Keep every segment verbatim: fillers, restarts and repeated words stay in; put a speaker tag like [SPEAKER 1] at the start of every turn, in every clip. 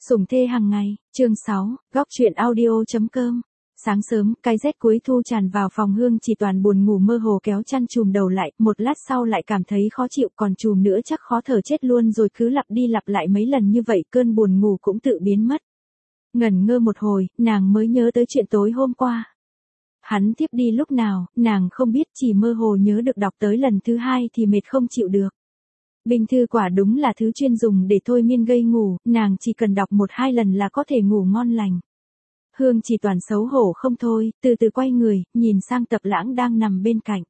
[SPEAKER 1] Sủng thê hàng ngày, chương sáu, góc truyện audio.com. Sáng sớm, cái rét cuối thu tràn vào phòng Hương Chỉ Toàn buồn ngủ mơ hồ kéo chăn chùm đầu lại, một lát sau lại cảm thấy khó chịu, còn chùm nữa chắc khó thở chết luôn rồi, cứ lặp đi lặp lại mấy lần như vậy cơn buồn ngủ cũng tự biến mất. Ngẩn ngơ một hồi, nàng mới nhớ tới chuyện tối hôm qua. Hắn tiếp đi lúc nào, nàng không biết, chỉ mơ hồ nhớ được đọc tới lần thứ hai thì mệt không chịu được. Bình thư quả đúng là thứ chuyên dùng để thôi miên gây ngủ, nàng chỉ cần đọc một hai lần là có thể ngủ ngon lành. Hương Chỉ Toàn xấu hổ không thôi, từ từ quay người, nhìn sang Tập Lãng đang nằm bên cạnh.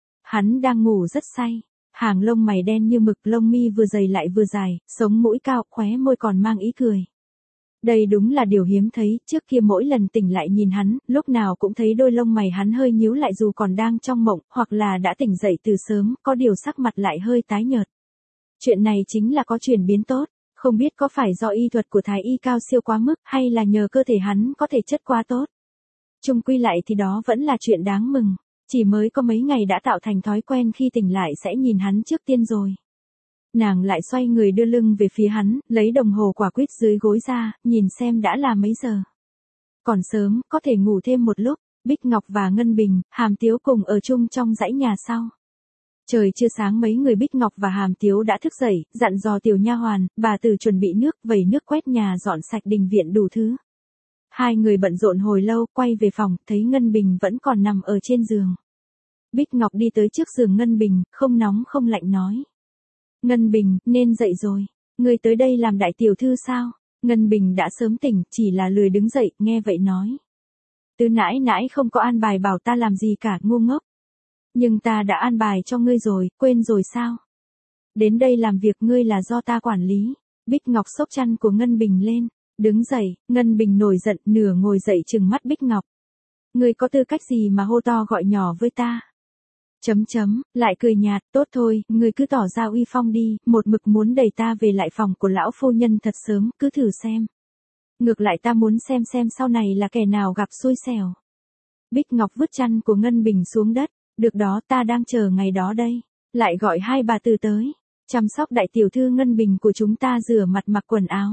[SPEAKER 1] Hắn đang ngủ rất say, hàng lông mày đen như mực, lông mi vừa dày lại vừa dài, sống mũi cao, khóe môi còn mang ý cười. Đây đúng là điều hiếm thấy, trước kia mỗi lần tỉnh lại nhìn hắn, lúc nào cũng thấy đôi lông mày hắn hơi nhíu lại dù còn đang trong mộng, hoặc là đã tỉnh dậy từ sớm, có điều sắc mặt lại hơi tái nhợt. Chuyện này chính là có chuyển biến tốt, không biết có phải do y thuật của Thái y cao siêu quá mức hay là nhờ cơ thể hắn có thể chất quá tốt. Chung quy lại thì đó vẫn là chuyện đáng mừng, chỉ mới có mấy ngày đã tạo thành thói quen khi tỉnh lại sẽ nhìn hắn trước tiên rồi. Nàng lại xoay người đưa lưng về phía hắn, lấy đồng hồ quả quýt dưới gối ra, nhìn xem đã là mấy giờ. Còn sớm, có thể ngủ thêm một lúc. Bích Ngọc và Ngân Bình, Hàm Tiếu cùng ở chung trong dãy nhà sau. Trời chưa sáng mấy người Bích Ngọc và Hàm Tiếu đã thức dậy, dặn dò tiểu nha hoàn, bà Từ chuẩn bị nước, vẩy nước, quét nhà, dọn sạch đình viện đủ thứ. Hai người bận rộn hồi lâu, quay về phòng, thấy Ngân Bình vẫn còn nằm ở trên giường. Bích Ngọc đi tới trước giường Ngân Bình, không nóng không lạnh nói. Ngân Bình, nên dậy rồi. Ngươi tới đây làm đại tiểu thư sao? Ngân Bình đã sớm tỉnh, chỉ là lười đứng dậy, nghe vậy nói. Tứ nãi nãi không có an bài bảo ta làm gì cả, ngu ngốc. Nhưng ta đã an bài cho ngươi rồi, quên rồi sao? Đến đây làm việc ngươi là do ta quản lý. Bích Ngọc xốc chăn của Ngân Bình lên, đứng dậy, Ngân Bình nổi giận, nửa ngồi dậy trừng mắt Bích Ngọc. Ngươi có tư cách gì mà hô to gọi nhỏ với ta? Chấm chấm, lại cười nhạt, tốt thôi, ngươi cứ tỏ ra uy phong đi, một mực muốn đẩy ta về lại phòng của lão phu nhân thật sớm, cứ thử xem. Ngược lại ta muốn xem xem sau này là kẻ nào gặp xui xẻo. Bích Ngọc vứt chăn của Ngân Bình xuống đất. Được đó, ta đang chờ ngày đó đây. Lại gọi hai bà Từ tới. Chăm sóc đại tiểu thư Ngân Bình của chúng ta rửa mặt mặc quần áo.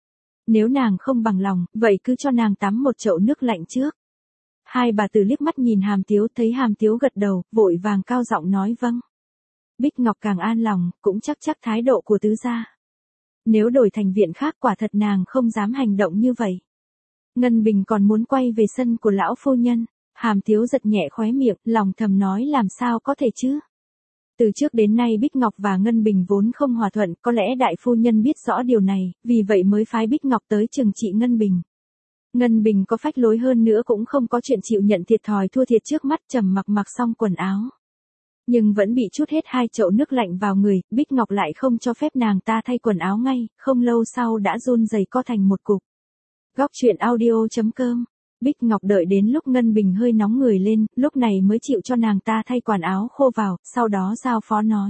[SPEAKER 1] Nếu nàng không bằng lòng, vậy cứ cho nàng tắm một chậu nước lạnh trước. Hai bà Từ liếc mắt nhìn Hàm Tiếu, thấy Hàm Tiếu gật đầu, vội vàng cao giọng nói vâng. Bích Ngọc càng an lòng, cũng chắc chắc thái độ của tứ gia. Nếu đổi thành viện khác quả thật nàng không dám hành động như vậy. Ngân Bình còn muốn quay về sân của lão phu nhân. Hàm Tiếu giật nhẹ khóe miệng, lòng thầm nói làm sao có thể chứ. Từ trước đến nay Bích Ngọc và Ngân Bình vốn không hòa thuận, có lẽ đại phu nhân biết rõ điều này, vì vậy mới phái Bích Ngọc tới trừng trị Ngân Bình. Ngân Bình có phách lối hơn nữa cũng không có chuyện chịu nhận thiệt thòi thua thiệt trước mắt, trầm mặc mặc xong quần áo. Nhưng vẫn bị trút hết hai chậu nước lạnh vào người, Bích Ngọc lại không cho phép nàng ta thay quần áo ngay, không lâu sau đã run rẩy co thành một cục. Góc truyện audio.com. Bích Ngọc đợi đến lúc Ngân Bình hơi nóng người lên, lúc này mới chịu cho nàng ta thay quần áo khô vào, sau đó giao phó nói.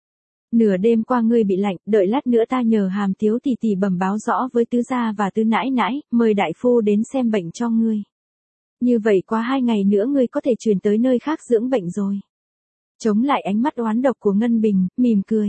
[SPEAKER 1] Nửa đêm qua ngươi bị lạnh, đợi lát nữa ta nhờ Hàm Tiếu tỷ tỷ bẩm báo rõ với tứ gia và tứ nãi nãi, mời đại phu đến xem bệnh cho ngươi. Như vậy qua hai ngày nữa ngươi có thể chuyển tới nơi khác dưỡng bệnh rồi. Chống lại ánh mắt oán độc của Ngân Bình, mỉm cười.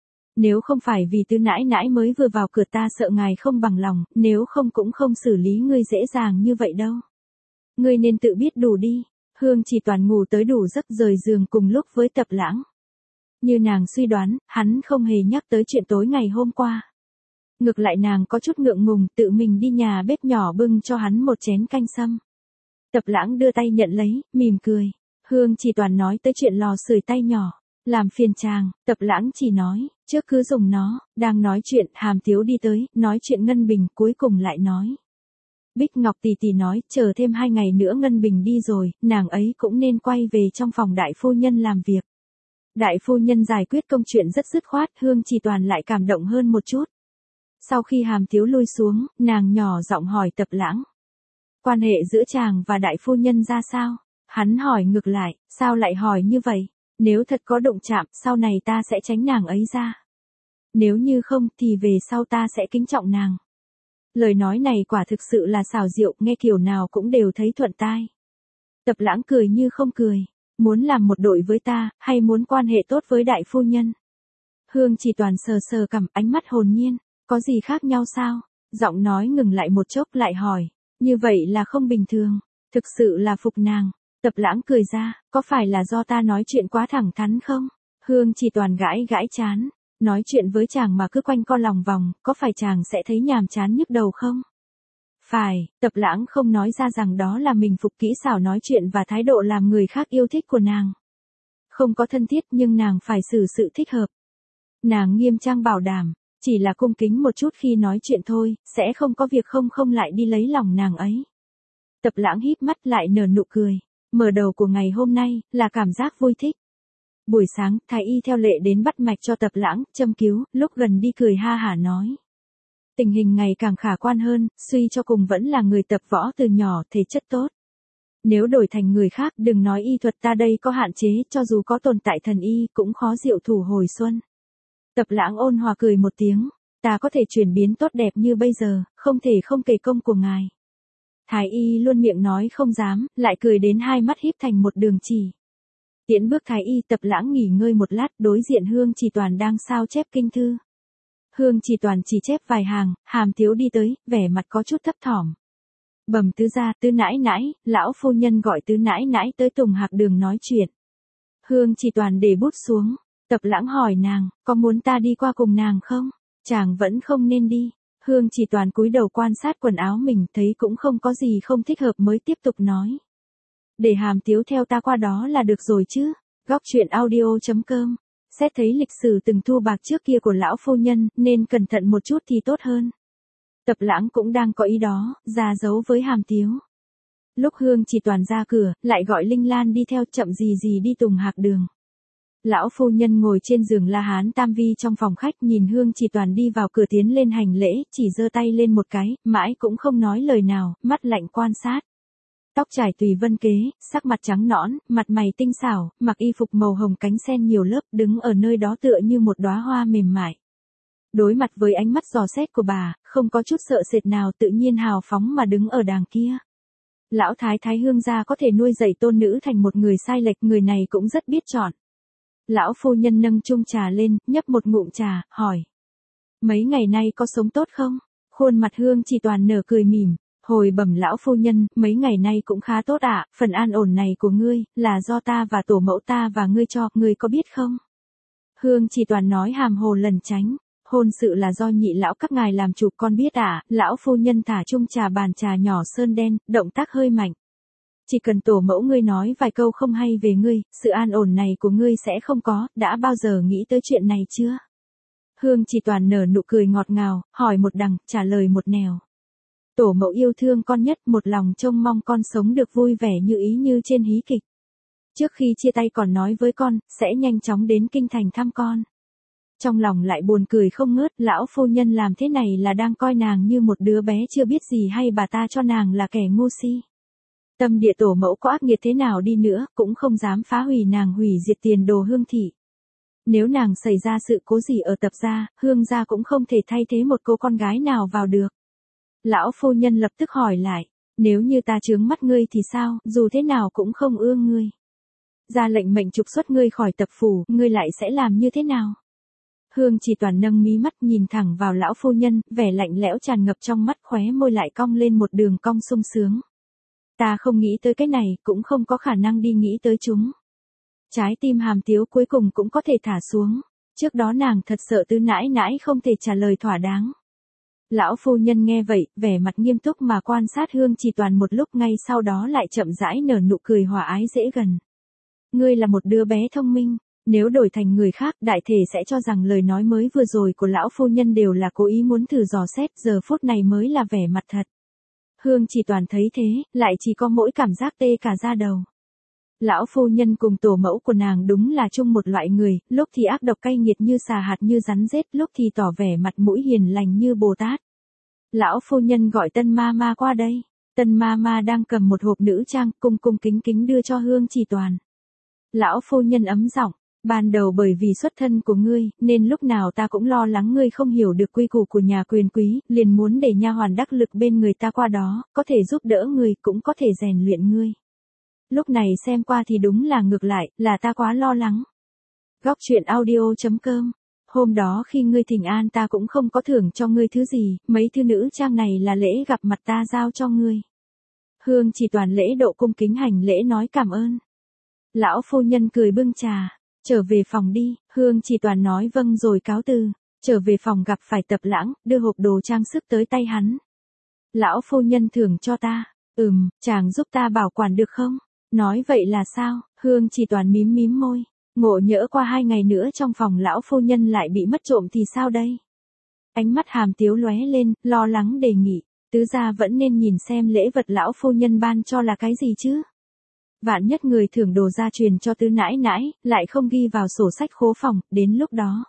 [SPEAKER 1] Nếu không phải vì tứ nãi nãi mới vừa vào cửa ta sợ ngài không bằng lòng, nếu không cũng không xử lý ngươi dễ dàng như vậy đâu. Ngươi nên tự biết đủ đi. Hương Chỉ Toàn ngủ tới đủ giấc rời giường cùng lúc với Tập Lãng. Như nàng suy đoán, hắn không hề nhắc tới chuyện tối ngày hôm qua. Ngược lại nàng có chút ngượng ngùng, tự mình đi nhà bếp nhỏ bưng cho hắn một chén canh sâm. Tập Lãng đưa tay nhận lấy, mỉm cười. Hương Chỉ Toàn nói tới chuyện lò sưởi tay nhỏ. Làm phiền chàng, Tập Lãng chỉ nói, trước cứ dùng nó. Đang nói chuyện, Hàm Tiếu đi tới, nói chuyện Ngân Bình, cuối cùng lại nói. Bích Ngọc tỷ tỷ nói, chờ thêm hai ngày nữa Ngân Bình đi rồi, nàng ấy cũng nên quay về trong phòng đại phu nhân làm việc. Đại phu nhân giải quyết công chuyện rất dứt khoát, Hương Chỉ Toàn lại cảm động hơn một chút. Sau khi Hàm Tiếu lui xuống, nàng nhỏ giọng hỏi Tập Lãng. Quan hệ giữa chàng và đại phu nhân ra sao? Hắn hỏi ngược lại, sao lại hỏi như vậy? Nếu thật có đụng chạm, sau này ta sẽ tránh nàng ấy ra. Nếu như không, thì về sau ta sẽ kính trọng nàng. Lời nói này quả thực sự là xảo diệu, nghe kiểu nào cũng đều thấy thuận tai. Tập Lãng cười như không cười. Muốn làm một đội với ta, hay muốn quan hệ tốt với đại phu nhân? Hương Chỉ Toàn sờ sờ cằm, ánh mắt hồn nhiên. Có gì khác nhau sao? Giọng nói ngừng lại một chốc lại hỏi. Như vậy là không bình thường. Thực sự là phục nàng. Tập Lãng cười ra, có phải là do ta nói chuyện quá thẳng thắn không? Hương Chỉ Toàn gãi gãi chán. Nói chuyện với chàng mà cứ quanh co lòng vòng, có phải chàng sẽ thấy nhàm chán nhức đầu không? Phải, Tập Lãng không nói ra rằng đó là mình phục kỹ xảo nói chuyện và thái độ làm người khác yêu thích của nàng. Không có thân thiết nhưng nàng phải xử sự thích hợp. Nàng nghiêm trang bảo đảm, chỉ là cung kính một chút khi nói chuyện thôi, sẽ không có việc không không lại đi lấy lòng nàng ấy. Tập Lãng híp mắt lại nở nụ cười. Mở đầu của ngày hôm nay, là cảm giác vui thích. Buổi sáng, thái y theo lệ đến bắt mạch cho Tập Lãng, châm cứu, lúc gần đi cười ha hả nói. Tình hình ngày càng khả quan hơn, suy cho cùng vẫn là người tập võ từ nhỏ, thể chất tốt. Nếu đổi thành người khác, đừng nói y thuật ta đây có hạn chế, cho dù có tồn tại thần y, cũng khó diệu thủ hồi xuân. Tập Lãng ôn hòa cười một tiếng, ta có thể chuyển biến tốt đẹp như bây giờ, không thể không kể công của ngài. Thái y luôn miệng nói không dám, lại cười đến hai mắt híp thành một đường chỉ. Tiễn bước thái y, Tập Lãng nghỉ ngơi một lát, đối diện Hương Chỉ Toàn đang sao chép kinh thư. Hương Chỉ Toàn chỉ chép vài hàng, Hàm Tiếu đi tới, vẻ mặt có chút thấp thỏm. Bẩm tứ gia, tứ nãi nãi, lão phu nhân gọi tứ nãi nãi tới Tùng Hạc Đường nói chuyện. Hương Chỉ Toàn để bút xuống, Tập Lãng hỏi nàng, có muốn ta đi qua cùng nàng không? Chàng vẫn không nên đi. Hương Chỉ Toàn cúi đầu quan sát quần áo mình, thấy cũng không có gì không thích hợp mới tiếp tục nói. Để Hàm Tiếu theo ta qua đó là được rồi chứ. Góc truyện audio chấm com. Xét thấy lịch sử từng thu bạc trước kia của lão phu nhân, nên cẩn thận một chút thì tốt hơn. Tập Lãng cũng đang có ý đó, ra dấu với Hàm Tiếu. Lúc Hương Chỉ Toàn ra cửa, lại gọi Linh Lan đi theo, chậm gì gì đi Tùng Hạc Đường. Lão phu nhân ngồi trên giường La Hán Tam Vi trong phòng khách, nhìn Hương Chỉ Toàn đi vào cửa tiến lên hành lễ, chỉ giơ tay lên một cái, mãi cũng không nói lời nào, mắt lạnh quan sát. Tóc trải tùy vân kế, sắc mặt trắng nõn, mặt mày tinh xảo, mặc y phục màu hồng cánh sen nhiều lớp, đứng ở nơi đó tựa như một đóa hoa mềm mại. Đối mặt với ánh mắt dò xét của bà, không có chút sợ sệt nào, tự nhiên hào phóng mà đứng ở đàng kia. Lão thái thái Hương gia có thể nuôi dạy tôn nữ thành một người sai lệch, người này cũng rất biết chọn. Lão phu nhân nâng chung trà lên, nhấp một ngụm trà, hỏi. Mấy ngày nay có sống tốt không? Khuôn mặt Hương Chỉ Toàn nở cười mỉm. Hồi bẩm lão phu nhân, mấy ngày nay cũng khá tốt ạ, phần an ổn này của ngươi, là do ta và tổ mẫu ta và ngươi cho, ngươi có biết không? Hương Chỉ Toàn nói hàm hồ lẩn tránh, hôn sự là do nhị lão các ngài làm chủ, con biết ạ. Lão phu nhân thả chung trà bàn trà nhỏ sơn đen, động tác hơi mạnh. Chỉ cần tổ mẫu ngươi nói vài câu không hay về ngươi, sự an ổn này của ngươi sẽ không có, đã bao giờ nghĩ tới chuyện này chưa? Hương Chỉ Toàn nở nụ cười ngọt ngào, hỏi một đằng, trả lời một nẻo. Tổ mẫu yêu thương con nhất, một lòng trông mong con sống được vui vẻ như ý như trên hí kịch. Trước khi chia tay còn nói với con, sẽ nhanh chóng đến kinh thành thăm con. Trong lòng lại buồn cười không ngớt, lão phu nhân làm thế này là đang coi nàng như một đứa bé chưa biết gì, hay bà ta cho nàng là kẻ ngu si. Tâm địa tổ mẫu có ác nghiệt thế nào đi nữa, cũng không dám phá hủy nàng, hủy diệt tiền đồ Hương thị. Nếu nàng xảy ra sự cố gì ở Tập gia, Hương gia cũng không thể thay thế một cô con gái nào vào được. Lão phu nhân lập tức hỏi lại, nếu như ta chướng mắt ngươi thì sao, dù thế nào cũng không ưa ngươi. Ra lệnh mệnh trục xuất ngươi khỏi Tập phủ, ngươi lại sẽ làm như thế nào? Hương Chỉ Toàn nâng mí mắt nhìn thẳng vào lão phu nhân, vẻ lạnh lẽo tràn ngập trong mắt, khóe môi lại cong lên một đường cong sung sướng. Ta không nghĩ tới cái này, cũng không có khả năng đi nghĩ tới chúng. Trái tim Hàm Tiếu cuối cùng cũng có thể thả xuống. Trước đó nàng thật sợ tứ nãi nãi không thể trả lời thỏa đáng. Lão phu nhân nghe vậy, vẻ mặt nghiêm túc mà quan sát Hương Chỉ Toàn một lúc, ngay sau đó lại chậm rãi nở nụ cười hòa ái dễ gần. Ngươi là một đứa bé thông minh, nếu đổi thành người khác, đại thể sẽ cho rằng lời nói mới vừa rồi của lão phu nhân đều là cố ý muốn thử dò xét, giờ phút này mới là vẻ mặt thật. Hương Chỉ Toàn thấy thế, lại chỉ có mỗi cảm giác tê cả da đầu. Lão phu nhân cùng tổ mẫu của nàng đúng là chung một loại người, lúc thì ác độc cay nghiệt như xà hạt như rắn rết, lúc thì tỏ vẻ mặt mũi hiền lành như Bồ Tát. Lão phu nhân gọi Tân ma ma qua đây. Tân ma ma đang cầm một hộp nữ trang, cung cung kính kính đưa cho Hương Chỉ Toàn. Lão phu nhân ấm giọng, ban đầu bởi vì xuất thân của ngươi, nên lúc nào ta cũng lo lắng ngươi không hiểu được quy củ của nhà quyền quý, liền muốn để nha hoàn đắc lực bên người ta qua đó, có thể giúp đỡ ngươi, cũng có thể rèn luyện ngươi. Lúc này xem qua thì đúng là ngược lại, là ta quá lo lắng. Góc truyện audio chấm com Hôm đó khi ngươi thỉnh an ta cũng không có thưởng cho ngươi thứ gì, mấy thư nữ trang này là lễ gặp mặt ta giao cho ngươi. Hương Chỉ Toàn lễ độ cung kính hành lễ nói cảm ơn. Lão phu nhân cười bưng trà, trở về phòng đi, Hương Chỉ Toàn nói vâng rồi cáo từ, trở về phòng gặp phải Tập Lãng, đưa hộp đồ trang sức tới tay hắn. Lão phu nhân thưởng cho ta, ừm, chàng giúp ta bảo quản được không? Nói vậy là sao? Hương Chỉ Toàn mím mím môi, ngộ nhỡ qua hai ngày nữa trong phòng lão phu nhân lại bị mất trộm thì sao đây? Ánh mắt Hàm Tiếu lóe lên, lo lắng đề nghị, tứ gia vẫn nên nhìn xem lễ vật lão phu nhân ban cho là cái gì chứ? Vạn nhất người thưởng đồ gia truyền cho tứ nãi nãi, lại không ghi vào sổ sách khố phòng, đến lúc đó.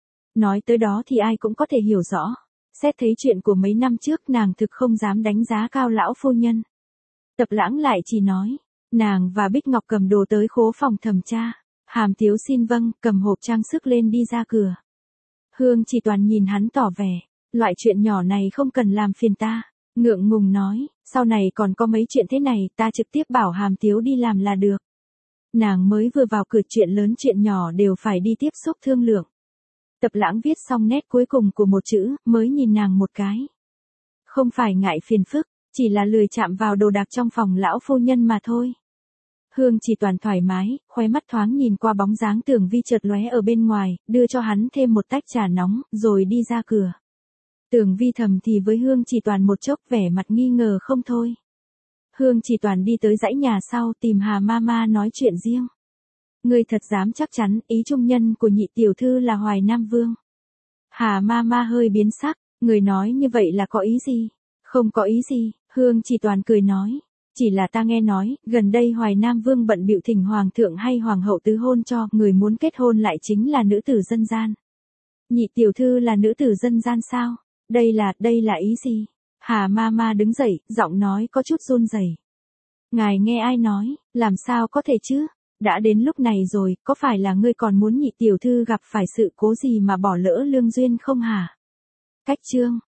[SPEAKER 1] Nói tới đó thì ai cũng có thể hiểu rõ. Xét thấy chuyện của mấy năm trước nàng thực không dám đánh giá cao lão phu nhân. Tập Lãng lại chỉ nói, nàng và Bích Ngọc cầm đồ tới khố phòng thẩm tra. Hàm Tiếu xin vâng, cầm hộp trang sức lên đi ra cửa. Hương Chỉ Toàn nhìn hắn tỏ vẻ, loại chuyện nhỏ này không cần làm phiền ta. Ngượng ngùng nói, sau này còn có mấy chuyện thế này ta trực tiếp bảo Hàm Tiếu đi làm là được. Nàng mới vừa vào cửa chuyện lớn chuyện nhỏ đều phải đi tiếp xúc thương lượng. Tập Lãng viết xong nét cuối cùng của một chữ, mới nhìn nàng một cái. Không phải ngại phiền phức, chỉ là lười chạm vào đồ đạc trong phòng lão phu nhân mà thôi. Hương Chỉ Toàn thoải mái, khóe mắt thoáng nhìn qua bóng dáng Tưởng Vi chợt lóe ở bên ngoài, đưa cho hắn thêm một tách trà nóng, rồi đi ra cửa. Tưởng Vi thầm thì với Hương Chỉ Toàn một chốc vẻ mặt nghi ngờ không thôi. Hương Chỉ Toàn đi tới dãy nhà sau tìm Hà Mama nói chuyện riêng. Ngươi thật dám chắc chắn ý trung nhân của nhị tiểu thư là Hoài Nam Vương. Hà Mama hơi biến sắc, người nói như vậy là có ý gì? Không có ý gì, Hương Chỉ Toàn cười nói. Chỉ là ta nghe nói, gần đây Hoài Nam Vương bận bịu thỉnh Hoàng thượng hay Hoàng hậu tứ hôn cho, người muốn kết hôn lại chính là nữ tử dân gian. Nhị tiểu thư là nữ tử dân gian sao? Đây là, đây là ý gì? Hà Mama đứng dậy, giọng nói có chút run rẩy. Ngài nghe ai nói, làm sao có thể chứ? Đã đến lúc này rồi, có phải là ngươi còn muốn nhị tiểu thư gặp phải sự cố gì mà bỏ lỡ lương duyên không hả? Cách chương